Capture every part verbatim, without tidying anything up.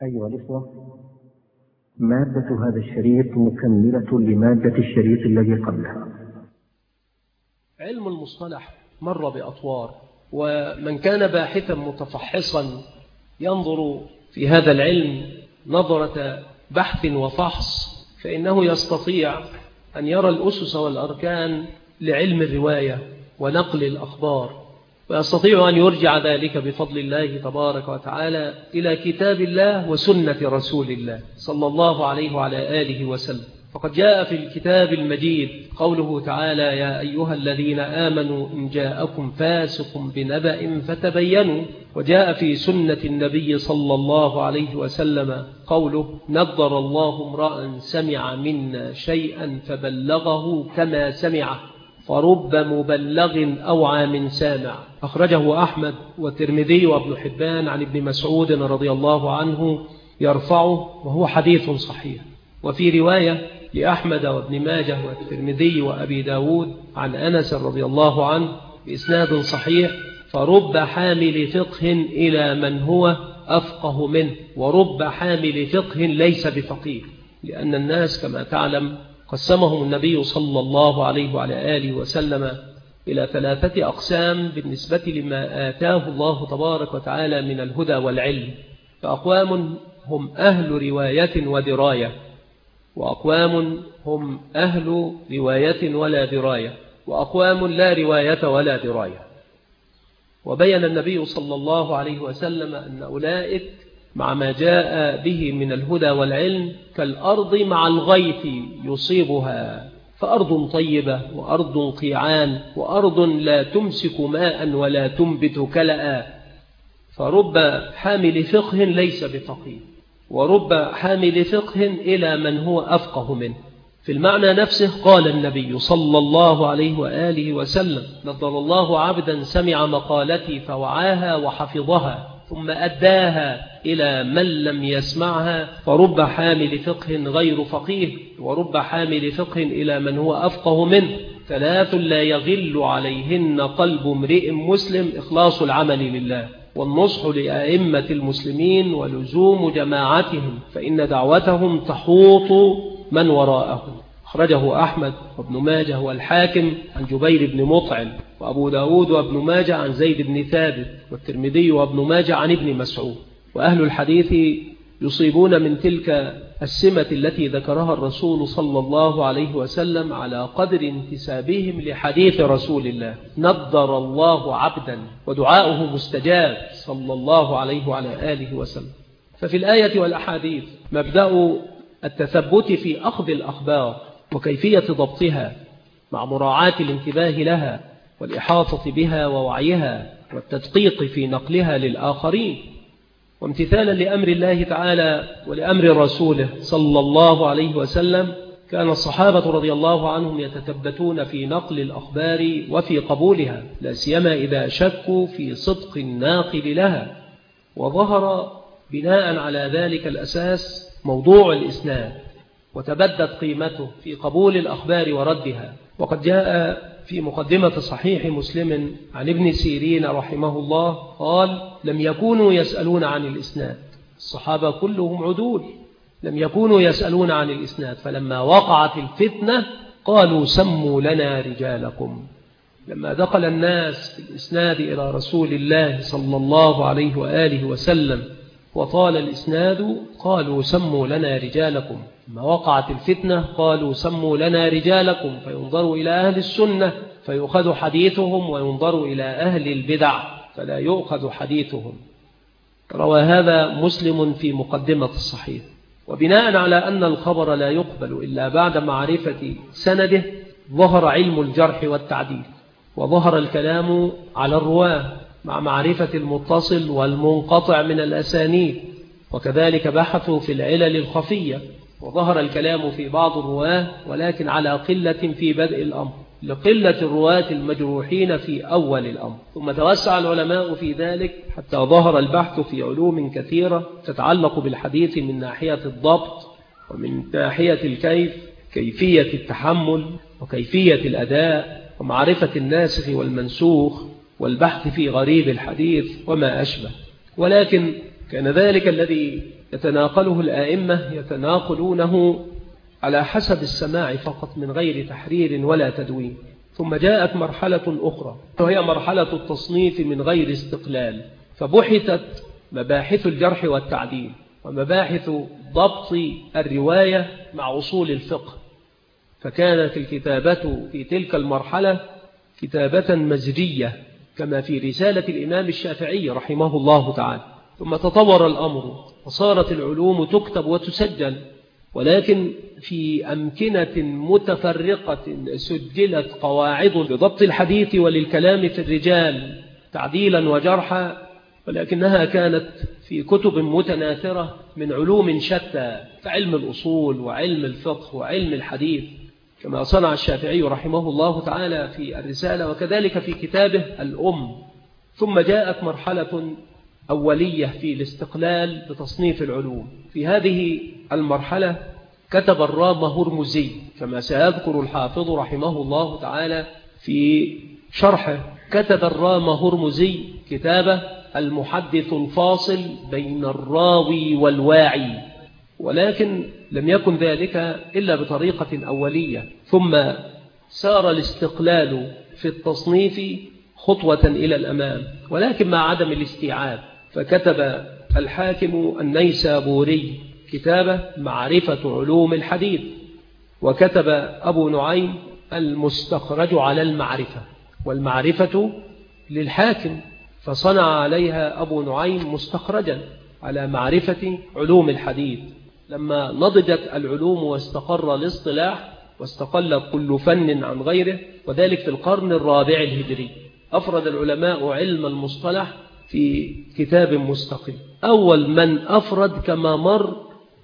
أيها الإخوة، مادة هذا الشريط مكملة لمادة الشريط الذي قبلها. علم المصطلح مر بأطوار، ومن كان باحثا متفحصا ينظر في هذا العلم نظرة بحث وفحص، فإنه يستطيع أن يرى الأسس والأركان لعلم الرواية ونقل الأخبار، ويستطيع أن يرجع ذلك بفضل الله تبارك وتعالى إلى كتاب الله وسنة رسول الله صلى الله عليه وعلى آله وسلم. فقد جاء في الكتاب المجيد قوله تعالى: يا أيها الذين آمنوا إن جاءكم فاسق بنبأ فتبينوا. وجاء في سنة النبي صلى الله عليه وسلم قوله: نضر الله امرأ سمع منا شيئا فبلغه كما سمعه، فرب مبلغ أوعى من سامع. أخرجه أحمد والترمذي وابن حبان عن ابن مسعود رضي الله عنه يرفعه، وهو حديث صحيح. وفي رواية لأحمد وابن ماجه والترمذي وأبي داود عن أنس رضي الله عنه بإسناد صحيح: فرب حامل فقه إلى من هو أفقه منه، ورب حامل فقه ليس بفقيه. لأن الناس كما تعلم قسمهم النبي صلى الله عليه وعلى آله وسلم إلى ثلاثة أقسام بالنسبة لما آتاه الله تبارك وتعالى من الهدى والعلم. فأقوام هم أهل رواية ودراية، وأقوام هم أهل رواية ولا دراية، وأقوام لا رواية ولا دراية. وبين النبي صلى الله عليه وسلم أن أولئك مع ما جاء به من الهدى والعلم كالأرض مع الغيث يصيبها، فأرض طيبة وأرض قيعان وأرض لا تمسك ماء ولا تنبت كلأ. فرب حامل فقه ليس بفقيه، ورب حامل فقه إلى من هو أفقه منه. في المعنى نفسه قال النبي صلى الله عليه وآله وسلم: نضر الله عبدا سمع مقالتي فوعاها وحفظها ثم أداها إلى من لم يسمعها، فرب حامل فقه غير فقيه، ورب حامل فقه إلى من هو أفقه منه. ثلاث لا يغل عليهن قلب امرئ مسلم: إخلاص العمل لله، والنصح لأئمة المسلمين، ولزوم جماعتهم، فإن دعوتهم تحوط من وراءهم. أخرجه أحمد وابن ماجه والحاكم عن جبير بن مطعم، وأبو داود وابن ماجه عن زيد بن ثابت، والترمذي وابن ماجه عن ابن مسعود. وأهل الحديث يصيبون من تلك السمة التي ذكرها الرسول صلى الله عليه وسلم على قدر انتسابهم لحديث رسول الله: نضر الله عبدا، ودعاؤه مستجاب صلى الله عليه وعلى آله وسلم. ففي الآية والأحاديث مبدأ التثبت في أخذ الأخبار وكيفية ضبطها مع مراعاة الانتباه لها والإحاطة بها ووعيها والتدقيق في نقلها للآخرين، وامتثالا لأمر الله تعالى ولأمر رسوله صلى الله عليه وسلم. كان الصحابة رضي الله عنهم يتثبتون في نقل الأخبار وفي قبولها، لا سيما إذا شكوا في صدق الناقل لها. وظهر بناء على ذلك الأساس موضوع الإسناد، وتبدت قيمته في قبول الأخبار وردها. وقد جاء في مقدمة صحيح مسلم عن ابن سيرين رحمه الله قال: لم يكونوا يسألون عن الإسناد، الصحابة كلهم عدول، لم يكونوا يسألون عن الإسناد، فلما وقعت الفتنة قالوا: سموا لنا رجالكم. لما دخل الناس في الإسناد إلى رسول الله صلى الله عليه وآله وسلم وطال الإسناد قالوا: سموا لنا رجالكم. لما وقعت الفتنة قالوا: سموا لنا رجالكم، فينظروا إلى أهل السنة فيؤخذ حديثهم، وينظروا إلى أهل البدع فلا يؤخذ حديثهم. روى هذا مسلم في مقدمة الصحيح. وبناء على أن الخبر لا يقبل إلا بعد معرفة سنده، ظهر علم الجرح والتعديل، وظهر الكلام على الرواه مع معرفة المتصل والمنقطع من الأسانيد، وكذلك بحثوا في العلل الخفية. وظهر الكلام في بعض الرواه، ولكن على قلة في بدء الأمر، لقلة الرواة المجروحين في أول الأمر. ثم توسع العلماء في ذلك حتى ظهر البحث في علوم كثيرة تتعلق بالحديث من ناحية الضبط، ومن ناحية الكيف، كيفية التحمل وكيفية الأداء، ومعرفة الناسخ والمنسوخ، والبحث في غريب الحديث وما أشبه. ولكن كان ذلك الذي يتناقله الآئمة يتناقلونه على حسب السماع فقط من غير تحرير ولا تدوين. ثم جاءت مرحلة أخرى وهي مرحلة التصنيف من غير استقلال، فبحثت مباحث الجرح والتعديل ومباحث ضبط الرواية مع أصول الفقه، فكانت الكتابة في تلك المرحلة كتابة مزجية كما في رسالة الإمام الشافعي رحمه الله تعالى. ثم تطور الأمر وصارت العلوم تكتب وتسجل، ولكن في أمكنة متفرقة سجلت قواعد لضبط الحديث وللكلام في الرجال تعديلا وجرحا، ولكنها كانت في كتب متناثرة من علوم شتى كعلم الأصول وعلم الفقه وعلم الحديث كما صنع الشافعي رحمه الله تعالى في الرسالة، وكذلك في كتابه الأم. ثم جاءت مرحلة أولية في الاستقلال بتصنيف العلوم. في هذه المرحلة كتب الرام هرمزي كما سيذكر الحافظ رحمه الله تعالى في شرحه، كتب الرام هرمزي كتابه المحدث الفاصل بين الراوي والواعي، ولكن لم يكن ذلك إلا بطريقة أولية، ثم سار الاستقلال في التصنيف خطوة إلى الأمام ولكن مع عدم الاستيعاب، فكتب الحاكم النيسابوري كتابه معرفة علوم الحديث، وكتب أبو نعيم المستخرج على المعرفة، والمعرفة للحاكم فصنع عليها أبو نعيم مستخرجا على معرفة علوم الحديث. لما نضجت العلوم واستقر الاصطلاح واستقل كل فن عن غيره، وذلك في القرن الرابع الهجري، أفرد العلماء علم المصطلح في كتاب مستقل. أول من أفرد كما مر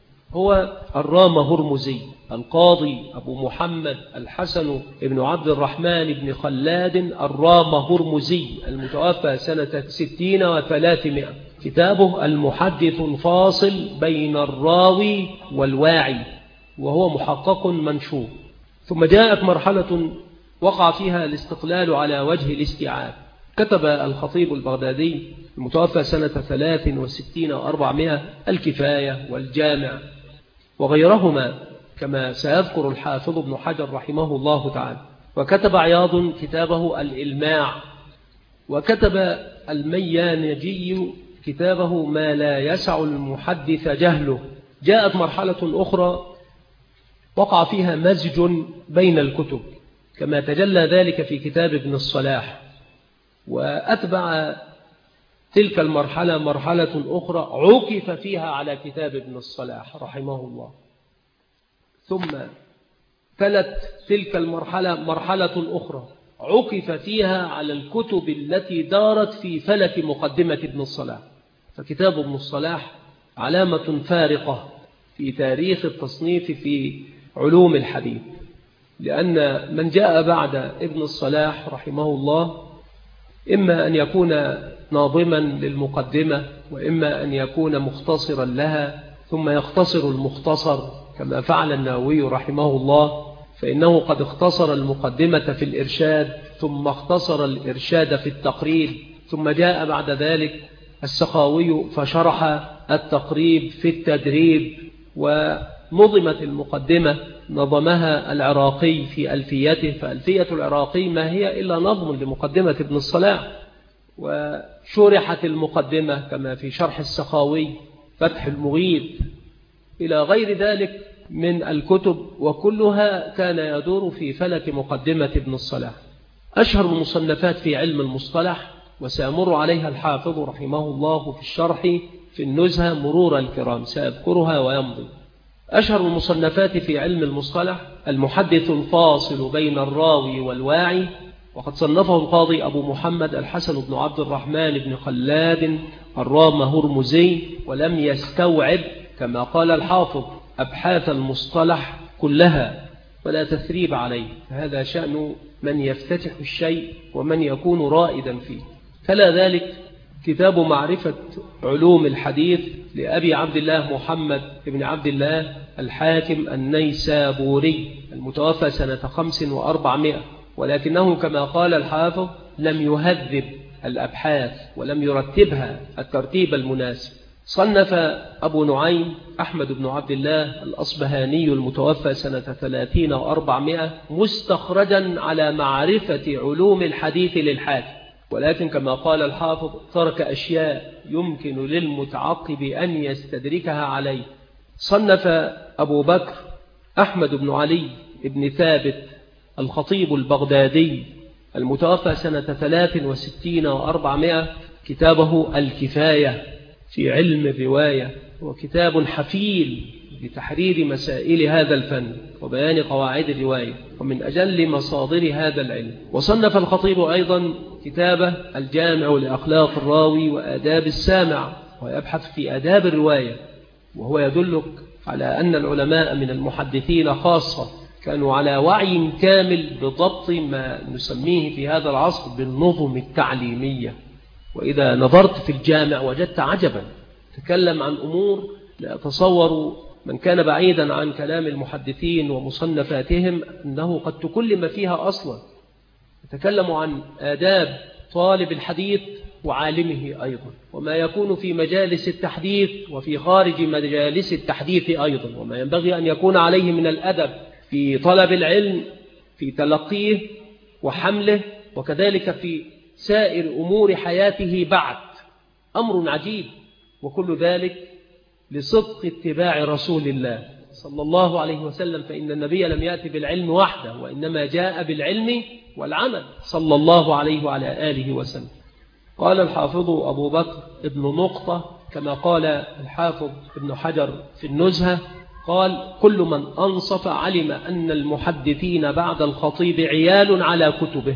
هو الرام هرمزي القاضي أبو محمد الحسن بن عبد الرحمن بن خلاد الرام هرمزي المتوفى سنة ستين وثلاثمائة، كتابه المحدث الفاصل بين الراوي والواعي، وهو محقق منشور. ثم جاءت مرحلة وقع فيها الاستقلال على وجه الاستيعاب، كتب الخطيب البغدادي المتوفى سنة ثلاث وستين وأربعمائة الكفاية والجامع وغيرهما كما سيذكر الحافظ ابن حجر رحمه الله تعالى. وكتب عياض كتابه الإلماع، وكتب الميانجي كتابه ما لا يسع المحدث جهله. جاءت مرحلة أخرى وقع فيها مزج بين الكتب كما تجلى ذلك في كتاب ابن الصلاح، وأتبع تلك المرحلة مرحلة أخرى عكف فيها على كتاب ابن الصلاح رحمه الله. ثم تلت تلك المرحلة مرحلة أخرى عكف فيها على الكتب التي دارت في فلك مقدمة ابن الصلاح. فكتاب ابن الصلاح علامة فارقة في تاريخ التصنيف في علوم الحديث، لأن من جاء بعد ابن الصلاح رحمه الله إما أن يكون ناظما للمقدمة وإما أن يكون مختصرا لها ثم يختصر المختصر كما فعل النووي رحمه الله، فإنه قد اختصر المقدمة في الإرشاد ثم اختصر الإرشاد في التقريب، ثم جاء بعد ذلك السخاوي فشرح التقريب في التدريب، ونظمت المقدمة نظمها العراقي في ألفيته، فألفية العراقي ما هي إلا نظم لمقدمة ابن الصلاح، وشرحت المقدمة كما في شرح السخاوي فتح المغيث إلى غير ذلك من الكتب، وكلها كان يدور في فلك مقدمة ابن الصلاح. أشهر المصنفات في علم المصطلح وسيمر عليها الحافظ رحمه الله في الشرح في النزهة مرور الكرام سيذكرها ويمضي. أشهر المصنفات في علم المصطلح المحدث الفاصل بين الراوي والواعي، وقد صنفه القاضي أبو محمد الحسن بن عبد الرحمن بن خلاد الرام هرمزي، ولم يستوعب كما قال الحافظ أبحاث المصطلح كلها ولا تثريب عليه، هذا شأن من يفتتح الشيء ومن يكون رائدا فيه. فلا ذلك كتاب معرفة علوم الحديث لأبي عبد الله محمد بن عبد الله الحاكم النيسابوري المتوفى سنة خمس وأربعمائة، ولكنه كما قال الحافظ لم يهذب الأبحاث ولم يرتبها الترتيب المناسب، صنف أبو نعيم أحمد بن عبد الله الأصبهاني المتوفى سنة ثلاثين وأربعمائة مستخرجا على معرفة علوم الحديث للحاكم، ولكن كما قال الحافظ ترك أشياء يمكن للمتعقب أن يستدركها عليه. صنف أبو بكر أحمد بن علي بن ثابت الخطيب البغدادي المتوفى سنة ثلاث وستين وأربعمائة كتابه الكفاية في علم الرواية، وكتاب حفيل لتحرير مسائل هذا الفن وبيان قواعد الرواية ومن أجل مصادر هذا العلم. وصنف الخطيب أيضا كتابه الجامع لأخلاق الراوي وآداب السامع، ويبحث في آداب الرواية، وهو يدلك على أن العلماء من المحدثين خاصة كانوا على وعي كامل بضبط ما نسميه في هذا العصر بالنظم التعليمية. وإذا نظرت في الجامع وجدت عجبا، تكلم عن أمور لا أتصور من كان بعيدا عن كلام المحدثين ومصنفاتهم أنه قد تكلم فيها أصلا. يتكلم عن آداب طالب الحديث وعالمه أيضا، وما يكون في مجالس التحديث وفي خارج مجالس التحديث أيضا، وما ينبغي أن يكون عليه من الأدب في طلب العلم في تلقيه وحمله، وكذلك في سائر أمور حياته بعد. أمر عجيب، وكل ذلك لصدق اتباع رسول الله صلى الله عليه وسلم، فإن النبي لم يأتي بالعلم وحده، وإنما جاء بالعلم والعمل صلى الله عليه وعلى آله وسلم. قال الحافظ أبو بكر ابن نقطة كما قال الحافظ ابن حجر في النزهة، قال كل من أنصف علم أن المحدثين بعد الخطيب عيال على كتبه،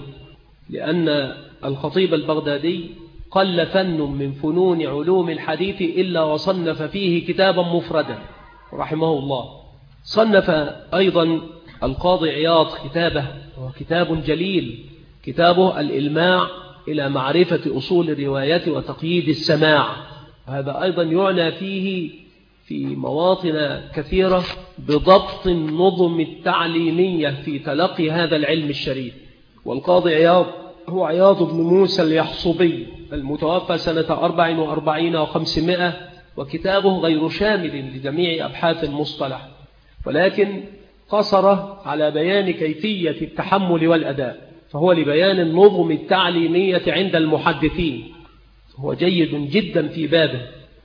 لأن الخطيب البغدادي قل فن من فنون علوم الحديث إلا وصنف فيه كتابا مفردا رحمه الله. صنف أيضا القاضي عياض كتابه، وهو كتاب جليل، كتابه الإلماع إلى معرفة أصول الرواية وتقييد السماع. هذا أيضا يعنى فيه في مواطن كثيرة بضبط النظم التعليمية في تلقي هذا العلم الشريف. والقاضي عياض هو عياض بن موسى اليحصبي المتوفى سنة أربع وأربعين وخمسمائة، وكتابه غير شامل لجميع أبحاث المصطلح، ولكن قصر على بيان كيفية التحمل والأداء، فهو لبيان النظم التعليمية عند المحدثين، هو جيد جدا في بابه،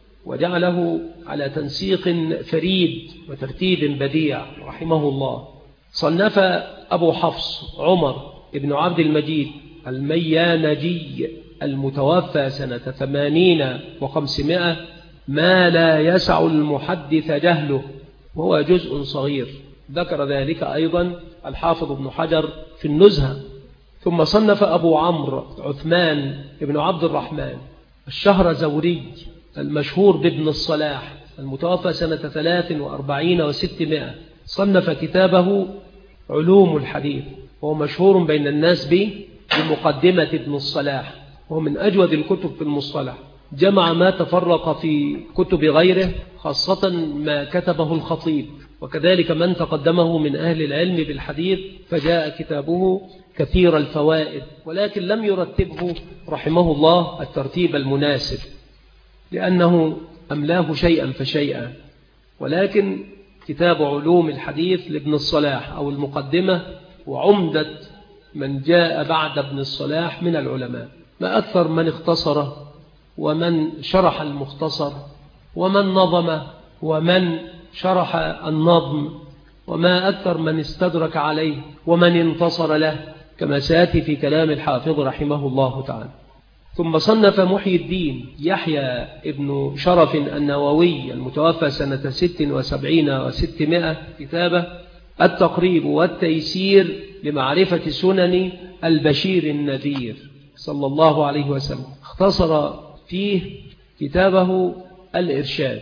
وجعله على تنسيق فريد وترتيب بديع رحمه الله. صنف أبو حفص عمر ابن عبد المجيد الميانجي المتوفى سنة ثمانين وخمسمائة ما لا يسع المحدث جهله، وهو جزء صغير، ذكر ذلك أيضا الحافظ ابن حجر في النزهة. ثم صنف أبو عمرو عثمان ابن عبد الرحمن الشهرزوري المشهور بابن الصلاح المتوفى سنة ثلاث وأربعين وستمائة، صنف كتابه علوم الحديث، وهو مشهور بين الناس بمقدمة ابن الصلاح، وهو من أجود الكتب في المصطلح، جمع ما تفرق في كتب غيره، خاصة ما كتبه الخطيب، وكذلك من تقدمه من أهل العلم بالحديث، فجاء كتابه كثير الفوائد، ولكن لم يرتبه رحمه الله الترتيب المناسب، لأنه أملاه شيئا فشيئا. ولكن كتاب علوم الحديث لابن الصلاح أو المقدمة وعمدة من جاء بعد ابن الصلاح من العلماء، ما أكثر من اختصر ومن شرح المختصر ومن نظم ومن شرح النظم، وما أكثر من استدرك عليه ومن انتصر له، كما سيأتي في كلام الحافظ رحمه الله تعالى. ثم صنف محي الدين يحيى ابن شرف النووي المتوفى سنة ست وسبعين وستمائة كتابه التقريب والتيسير لمعرفة سنن البشير النذير صلى الله عليه وسلم. اختصر فيه كتابه الإرشاد،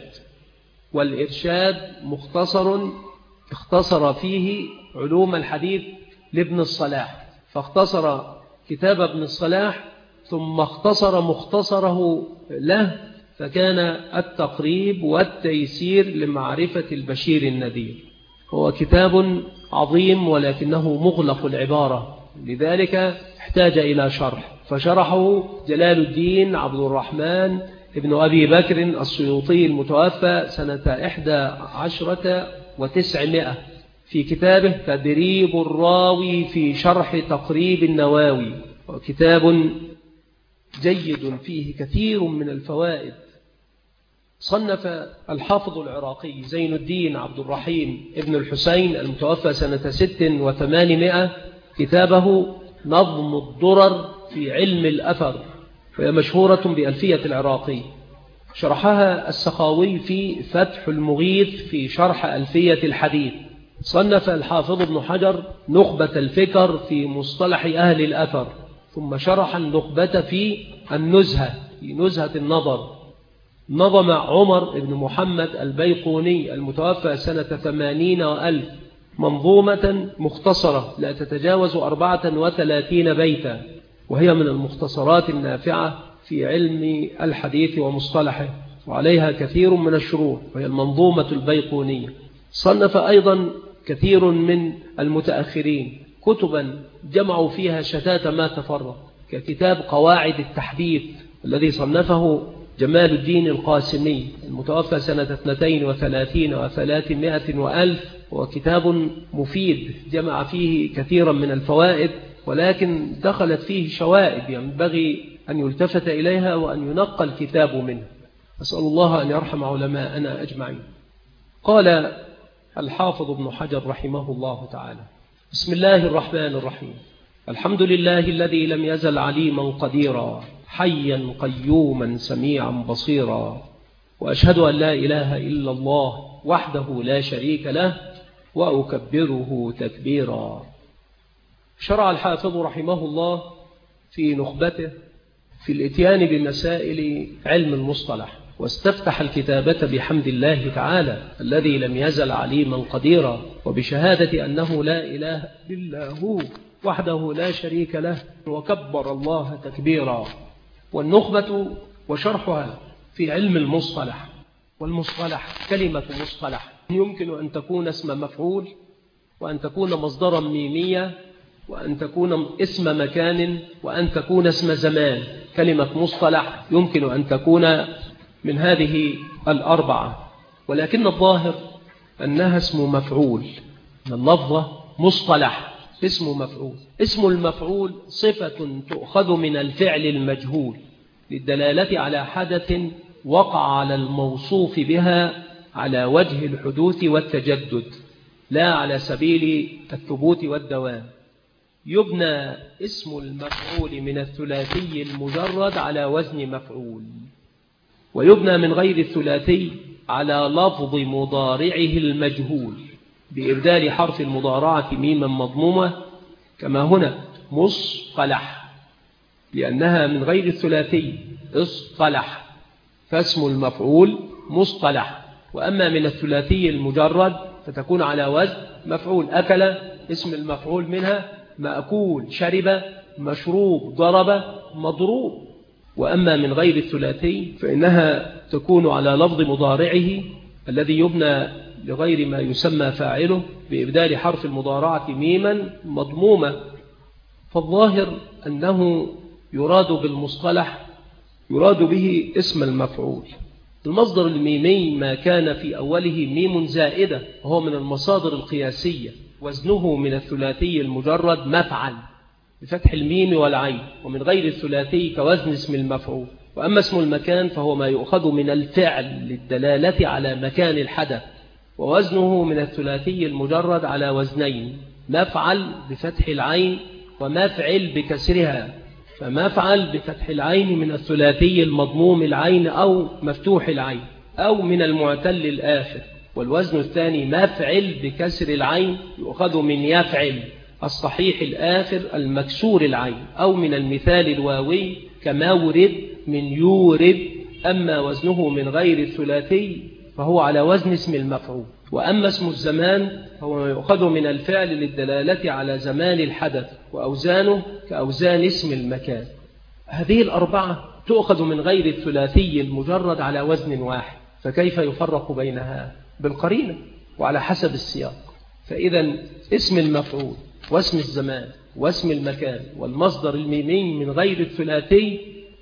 والإرشاد مختصر اختصر فيه علوم الحديث لابن الصلاح، فاختصر كتاب ابن الصلاح ثم اختصر مختصره له، فكان التقريب والتيسير لمعرفة البشير النذير. هو كتاب عظيم ولكنه مغلق العبارة، لذلك احتاج إلى شرح، فشرحه جلال الدين عبد الرحمن ابن أبي بكر السيوطي المتوفى سنة إحدى عشرة وتسعمائة في كتابه تدريب الراوي في شرح تقريب النواوي، وكتاب جيد فيه كثير من الفوائد. صنف الحافظ العراقي زين الدين عبد الرحيم ابن الحسين المتوفى سنة ست وثمانمائة كتابه نظم الدرر في علم الأثر، وهي مشهورة بألفية العراقي. شرحها السخاوي في فتح المغيث في شرح ألفية الحديث. صنف الحافظ ابن حجر نخبة الفكر في مصطلح أهل الأثر، ثم شرح النخبة في النزهة في نزهة النظر. نظم عمر بن محمد البيقوني المتوفى سنة ثمانين وألف منظومة مختصرة لا تتجاوز أربعة وثلاثين بيتا، وهي من المختصرات النافعة في علم الحديث ومصطلحه، وعليها كثير من الشروح، وهي المنظومة البيقونية. صنف أيضا كثير من المتأخرين كتبا جمعوا فيها شتات ما تفرق، ككتاب قواعد التحديث الذي صنفه جمال الدين القاسمي المتوفى سنة اثنتين وثلاثين وثلاثمائة وألف، وكتاب مفيد جمع فيه كثيرا من الفوائد، ولكن دخلت فيه شوائب ينبغي أن يلتفت إليها وأن ينقى الكتاب منه. أسأل الله أن يرحم علماءنا أجمعين. قال الحافظ ابن حجر رحمه الله تعالى: بسم الله الرحمن الرحيم. الحمد لله الذي لم يزل عليما قديرا حيا قيوما سميعا بصيرا، وأشهد أن لا إله إلا الله وحده لا شريك له، وأكبره تكبيرا. شرع الحافظ رحمه الله في نخبته في الاتيان بمسائل علم المصطلح، واستفتح الكتابة بحمد الله تعالى الذي لم يزل عليما قديرا، وبشهادة أنه لا إله إلا هو وحده لا شريك له، وكبر الله تكبيرا. والنخبة وشرحها في علم المصطلح. والمصطلح كلمة مصطلح يمكن أن تكون اسم مفعول، وأن تكون مصدرا ميمية، وأن تكون اسم مكان، وأن تكون اسم زمان. كلمة مصطلح يمكن أن تكون من هذه الأربعة، ولكن الظاهر أنها اسم مفعول. اللفظة مصطلح اسم مفعول. اسم المفعول صفة تؤخذ من الفعل المجهول للدلالة على حدث وقع على الموصوف بها على وجه الحدوث والتجدد، لا على سبيل الثبوت والدوام. يبنى اسم المفعول من الثلاثي المجرد على وزن مفعول، ويبنى من غير الثلاثي على لفظ مضارعه المجهول بإبدال حرف المضارعة ميما مضمومة، كما هنا مصطلح، لأنها من غير الثلاثي اصطلح، فاسم المفعول مصطلح. وأما من الثلاثي المجرد فتكون على وزن مفعول. أكل اسم المفعول منها مأكول، شرب مشروب، ضرب مضروب. وأما من غير الثلاثي فإنها تكون على لفظ مضارعه الذي يبنى لغير ما يسمى فاعله بإبدال حرف المضارعة ميما مضمومة. فالظاهر أنه يراد بالمصطلح يراد به اسم المفعول. المصدر الميمي ما كان في أوله ميم زائدة، وهو من المصادر القياسية، وزنه من الثلاثي المجرد مفعل بفتح الميم والعين، ومن غير الثلاثي كوزن اسم المفعول. وأما اسم المكان فهو ما يؤخذ من الفعل للدلالة على مكان الحدث، ووزنه من الثلاثي المجرد على وزنين: مفعل بفتح العين ومفعل بكسرها. فمفعل بفتح العين من الثلاثي المضموم العين أو مفتوح العين أو من المعتل الآخر، والوزن الثاني مفعل بكسر العين يؤخذ من يفعل الصحيح الآخر المكسور العين، أو من المثال الواوي كما ورد من يورد. أما وزنه من غير الثلاثي فهو على وزن اسم المفعول. وأما اسم الزمان فهو يؤخذ من الفعل للدلالة على زمان الحدث، وأوزانه كأوزان اسم المكان. هذه الأربعة تؤخذ من غير الثلاثي المجرد على وزن واحد، فكيف يفرق بينها؟ بالقرينة وعلى حسب السياق. فإذا اسم المفعول واسم الزمان واسم المكان والمصدر الميمي من غير الثلاثي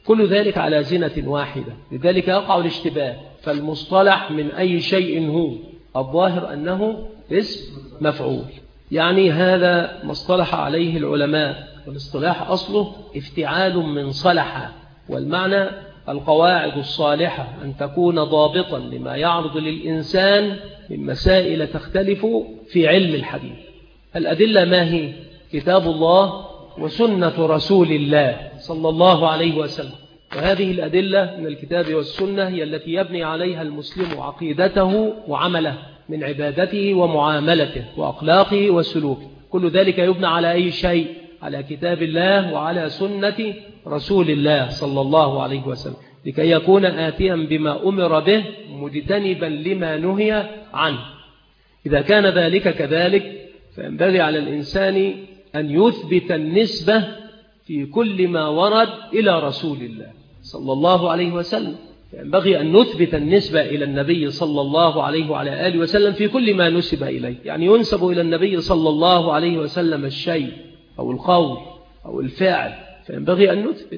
كل ذلك على زنة واحدة، لذلك يقع الاشتباه. فالمصطلح من أي شيء هو؟ الظاهر أنه اسم مفعول، يعني هذا ما اصطلح عليه العلماء، والاصطلاح أصله افتعال من صلح، والمعنى القواعد الصالحة أن تكون ضابطا لما يعرض للإنسان من مسائل تختلف في علم الحديث. الأدلة ما هي؟ كتاب الله وسنة رسول الله صلى الله عليه وسلم، وهذه الأدلة من الكتاب والسنة هي التي يبني عليها المسلم عقيدته وعمله من عبادته ومعاملته وأخلاقه وسلوكه. كل ذلك يبنى على أي شيء؟ على كتاب الله وعلى سنة رسول الله صلى الله عليه وسلم، لكي يكون آتيا بما أمر به مجتنبا لما نهي عنه. إذا كان ذلك كذلك فينبغي على الإنسان أن يثبت النسبة في كل ما ورد إلى رسول الله صلى الله عليه وسلم. ينبغي أن نثبت النسبة إلى النبي صلى الله عليه وعلى آله وسلم في كل ما نسب إليه، يعني ينسب إلى النبي صلى الله عليه وسلم الشيء أو القول أو الفعل فينبغي أن نثبت.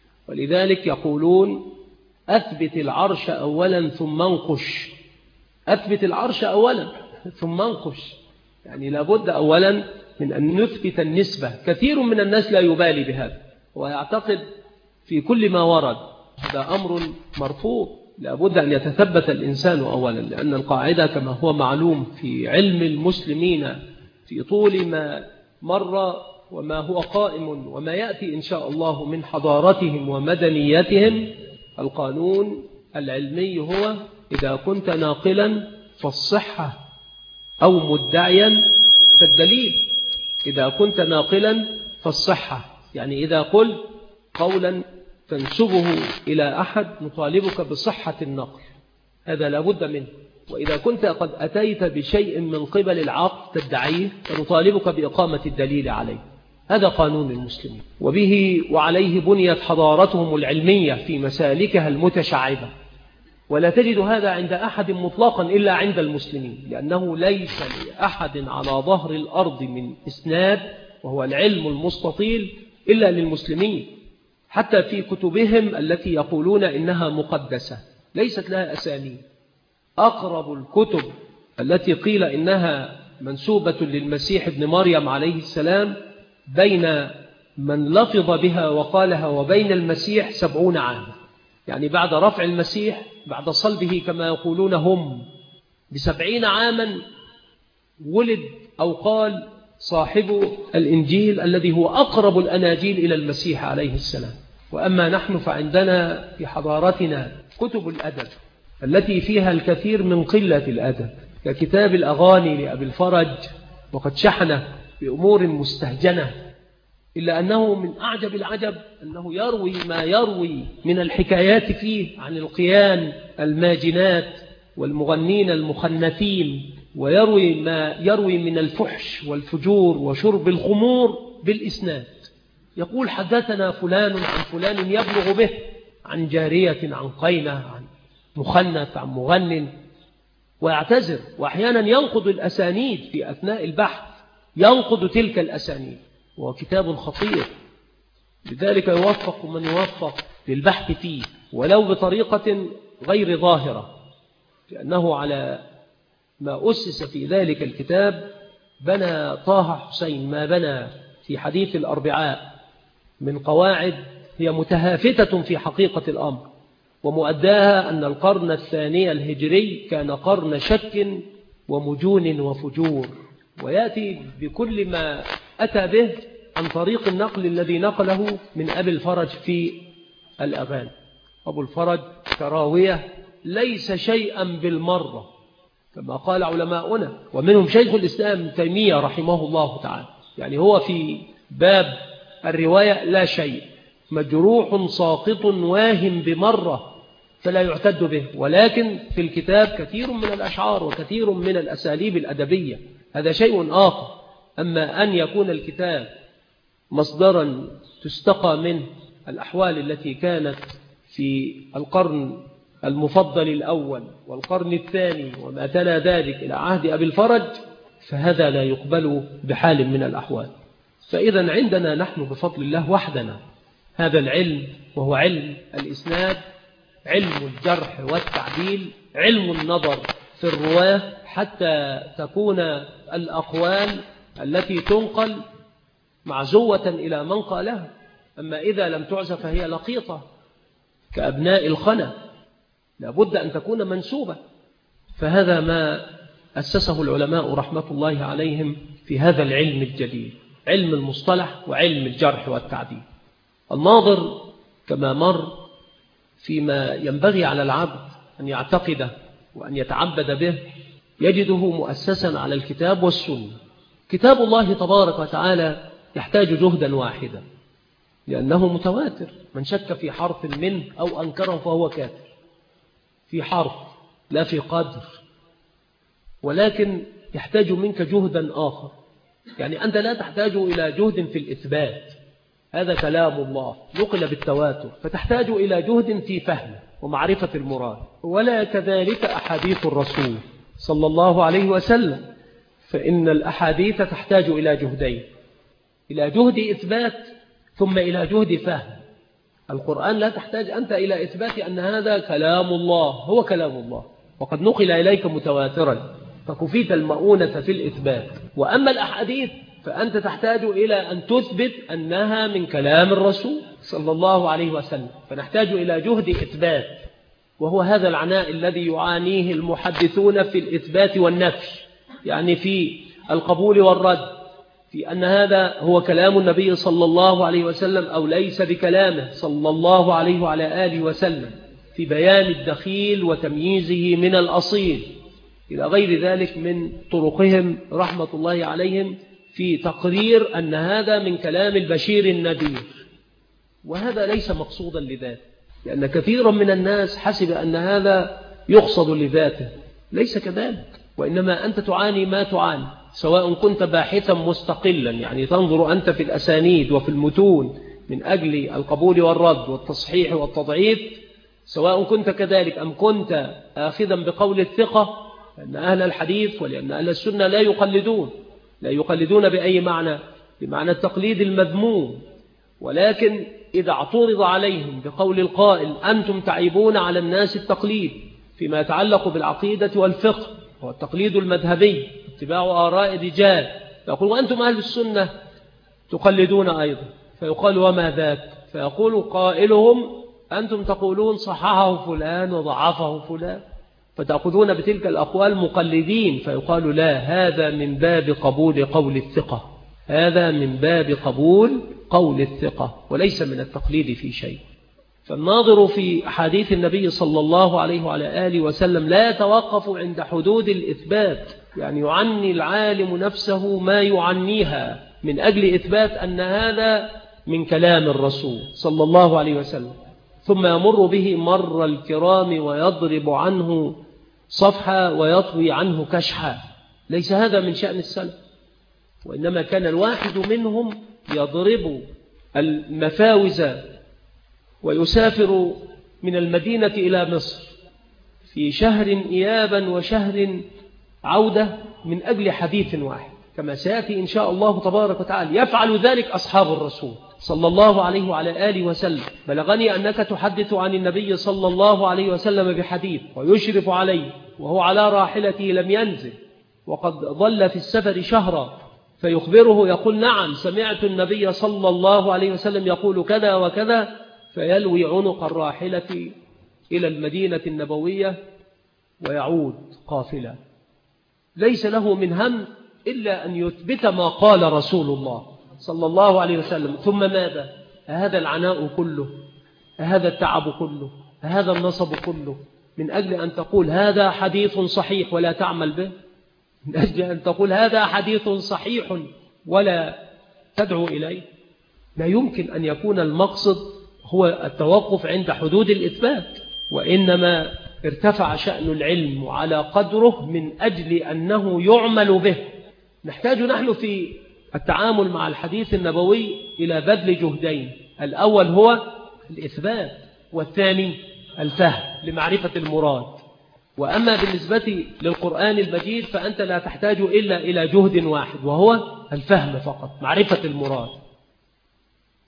ولذلك يقولون أثبت العرش أولا ثم انقش. أثبت العرش أولا ثم انقش، يعني لابد أولا من أن نثبت النسبة. كثير من الناس لا يبالي بهذا ويعتقد في كل ما ورد، هذا أمر مرفوض. لابد أن يتثبت الإنسان أولا، لأن القاعدة كما هو معلوم في علم المسلمين في طول ما مر وما هو قائم وما يأتي إن شاء الله من حضارتهم ومدنيتهم، القانون العلمي هو إذا كنت ناقلا فالصحة أو مدعيا فالدليل. إذا كنت ناقلا فالصحة، يعني إذا قلت قولا تنسبه إلى أحد نطالبك بصحة النقل، هذا لابد منه. وإذا كنت قد أتيت بشيء من قبل العقل تدعيه فنطالبك بإقامة الدليل عليه. هذا قانون المسلمين، وبه وعليه بنيت حضارتهم العلمية في مسالكها المتشعبة. ولا تجد هذا عند أحد مطلقا إلا عند المسلمين، لأنه ليس لأحد على ظهر الأرض من إسناد وهو العلم المستطيل إلا للمسلمين. حتى في كتبهم التي يقولون إنها مقدسة ليست لها أسانيد. أقرب الكتب التي قيل إنها منسوبة للمسيح ابن مريم عليه السلام بين من لفظ بها وقالها وبين المسيح سبعون عاما، يعني بعد رفع المسيح بعد صلبه كما يقولون هم بسبعين عاما ولد أو قال صاحب الإنجيل الذي هو أقرب الأناجيل إلى المسيح عليه السلام. وأما نحن فعندنا في حضارتنا كتب الأدب التي فيها الكثير من قلة الأدب، ككتاب الأغاني لأبي الفرج، وقد شحنه بأمور مستهجنة، إلا أنه من أعجب العجب أنه يروي ما يروي من الحكايات فيه عن القيان الماجنات والمغنين المخنثين، ويروي ما يروي من الفحش والفجور وشرب الخمور بالإسناد. يقول حدثنا فلان عن فلان يبلغ به عن جارية عن قينة عن مخنث عن مغن، ويعتذر، وأحيانا ينقض الأسانيد في أثناء البحث، ينقض تلك الأسانيد، وهو كتاب خطير. لذلك يوفق من يوفق للبحث فيه ولو بطريقة غير ظاهرة، لأنه على ما أسس في ذلك الكتاب بنى طه حسين ما بنى في حديث الأربعاء من قواعد هي متهافتة في حقيقة الأمر، ومؤداها أن القرن الثاني الهجري كان قرن شك ومجون وفجور، ويأتي بكل ما أتى به عن طريق النقل الذي نقله من أبي الفرج في الأغاني. أبو الفرج كراوية ليس شيئا بالمرة كما قال علماؤنا، ومنهم شيخ الإسلام تيمية رحمه الله تعالى، يعني هو في باب الرواية لا شيء، مجروح ساقط واهم بمرة فلا يعتد به. ولكن في الكتاب كثير من الأشعار وكثير من الأساليب الأدبية، هذا شيء آخر. أما أن يكون الكتاب مصدرا تستقى منه الأحوال التي كانت في القرن المفضل الأول والقرن الثاني وما تلا ذلك إلى عهد أبي الفرج، فهذا لا يقبل بحال من الأحوال. فإذا عندنا نحن بفضل الله وحدنا هذا العلم، وهو علم الإسناد، علم الجرح والتعديل، علم النظر في الرواة حتى تكون الأقوال التي تنقل معزوة إلى من قالها. أما إذا لم تعزى فهي لقيطة كأبناء الخنا، لابد أن تكون منسوبة. فهذا ما أسسه العلماء رحمة الله عليهم في هذا العلم الجديد، علم المصطلح وعلم الجرح والتعديل. الناظر كما مر فيما ينبغي على العبد أن يعتقده وأن يتعبد به يجده مؤسسا على الكتاب والسنة. كتاب الله تبارك وتعالى يحتاج جهدا واحدا لأنه متواتر، من شك في حرف منه أو أنكره فهو كافر، في حرف لا في قدر. ولكن يحتاج منك جهدا آخر، يعني أنت لا تحتاج إلى جهد في الإثبات، هذا كلام الله نقل بالتواتر، فتحتاج إلى جهد في فهم ومعرفة المراد. ولا كذلك أحاديث الرسول صلى الله عليه وسلم، فإن الأحاديث تحتاج إلى جهدين، إلى جهد إثبات ثم إلى جهد فهم. القرآن لا تحتاج أنت إلى إثبات أن هذا كلام الله، هو كلام الله وقد نقل إليك متواترا، فكفيت المؤونة في الإثبات. وأما الأحاديث فأنت تحتاج إلى أن تثبت أنها من كلام الرسول صلى الله عليه وسلم، فنحتاج إلى جهد إثبات، وهو هذا العناء الذي يعانيه المحدثون في الإثبات والنفي، يعني في القبول والرد، في أن هذا هو كلام النبي صلى الله عليه وسلم أو ليس بكلامه صلى الله عليه وعلى آله وسلم، في بيان الدخيل وتمييزه من الأصيل، إلى غير ذلك من طرقهم رحمة الله عليهم في تقرير أن هذا من كلام البشير النذير. وهذا ليس مقصودا لذاته، لأن كثيرا من الناس حسب أن هذا يقصد لذاته، ليس كذلك، وإنما أنت تعاني ما تعاني، سواء كنت باحثا مستقلا، يعني تنظر أنت في الأسانيد وفي المتون من أجل القبول والرد والتصحيح والتضعيف، سواء كنت كذلك أم كنت آخذا بقول الثقة، لأن أهل الحديث ولأن أهل السنة لا يقلدون، لا يقلدون بأي معنى، بمعنى التقليد المذموم، ولكن إذا اعترض عليهم بقول القائل أنتم تعيبون على الناس التقليد فيما يتعلق بالعقيدة والفقه والتقليد المذهبي اتباع آراء الرجال، فيقول وأنتم أهل السنة تقلدون أيضا، فيقال وما ذاك، فيقول قائلهم أنتم تقولون صححه فلان وضعفه فلان، فتأخذون بتلك الأقوال مقلدين، فيقال لا، هذا من باب قبول قول الثقة، هذا من باب قبول قول الثقة وليس من التقليد في شيء. فالناظر في أحاديث النبي صلى الله عليه وعلى آله وسلم لا يتوقف عند حدود الإثبات، يعني يعني العالم نفسه ما يعنيها من أجل إثبات أن هذا من كلام الرسول صلى الله عليه وسلم، ثم يمر به مر الكرام ويضرب عنه صفحة ويطوي عنه كشحة. ليس هذا من شأن السلف، وإنما كان الواحد منهم يضرب المفاوز ويسافر من المدينة إلى مصر في شهر إيابا وشهر عودة من أجل حديث واحد، كما سيأتي إن شاء الله تبارك وتعالى. يفعل ذلك أصحاب الرسول صلى الله عليه وعلى آله وسلم. بلغني أنك تحدث عن النبي صلى الله عليه وسلم بحديث ويشرف عليه وهو على راحلته لم ينزل وقد ظل في السفر شهرا، فيخبره يقول نعم سمعت النبي صلى الله عليه وسلم يقول كذا وكذا، فيلوي عنق الراحلة إلى المدينة النبوية ويعود قافلا، ليس له من هم إلا أن يثبت ما قال رسول الله صلى الله عليه وسلم. ثم ماذا؟ هذا العناء كله، هذا التعب كله، هذا النصب كله من أجل أن تقول هذا حديث صحيح ولا تعمل به، من أجل أن تقول هذا حديث صحيح ولا تدعو إليه. لا يمكن أن يكون المقصد هو التوقف عند حدود الإثبات، وإنما ارتفع شأن العلم على قدره من أجل أنه يعمل به. نحتاج نحن في التعامل مع الحديث النبوي إلى بذل جهدين، الأول هو الإثبات والثاني الفهم لمعرفة المراد. وأما بالنسبة للقرآن المجيد فأنت لا تحتاج إلا إلى جهد واحد وهو الفهم فقط، معرفة المراد.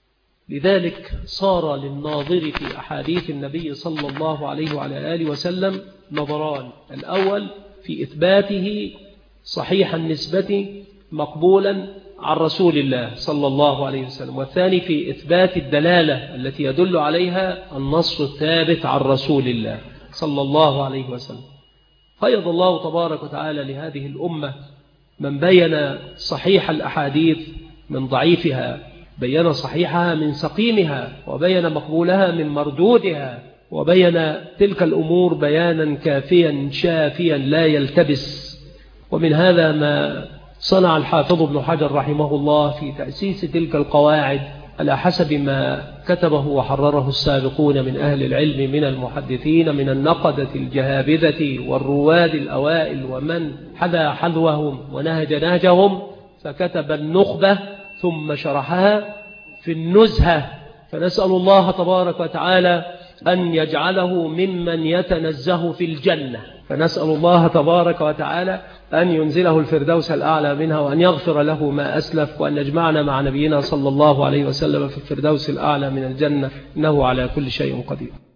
لذلك صار للناظر في أحاديث النبي صلى الله عليه وعلى آله وسلم نظران: الأول في إثباته صحيح النسبة مقبولا عن رسول الله صلى الله عليه وسلم، والثاني في إثبات الدلالة التي يدل عليها النص الثابت عن رسول الله صلى الله عليه وسلم. قيض الله تبارك وتعالى لهذه الأمة من بين صحيح الأحاديث من ضعيفها، بين صحيحها من سقيمها، وبين مقبولها من مردودها، وبين تلك الأمور بيانا كافيا شافيا لا يلتبس. ومن هذا ما صنع الحافظ ابن حجر رحمه الله في تأسيس تلك القواعد على حسب ما كتبه وحرره السابقون من أهل العلم من المحدثين من النقدة الجهابذة والرواد الأوائل ومن حذا حذوهم ونهج نهجهم، فكتب النخبة ثم شرحها في النزهة. فنسأل الله تبارك وتعالى أن يجعله ممن يتنزه في الجنة، فنسأل الله تبارك وتعالى أن ينزله الفردوس الأعلى منها، وأن يغفر له ما أسلف، وأن يجمعنا مع نبينا صلى الله عليه وسلم في الفردوس الأعلى من الجنة، إنه على كل شيء قدير.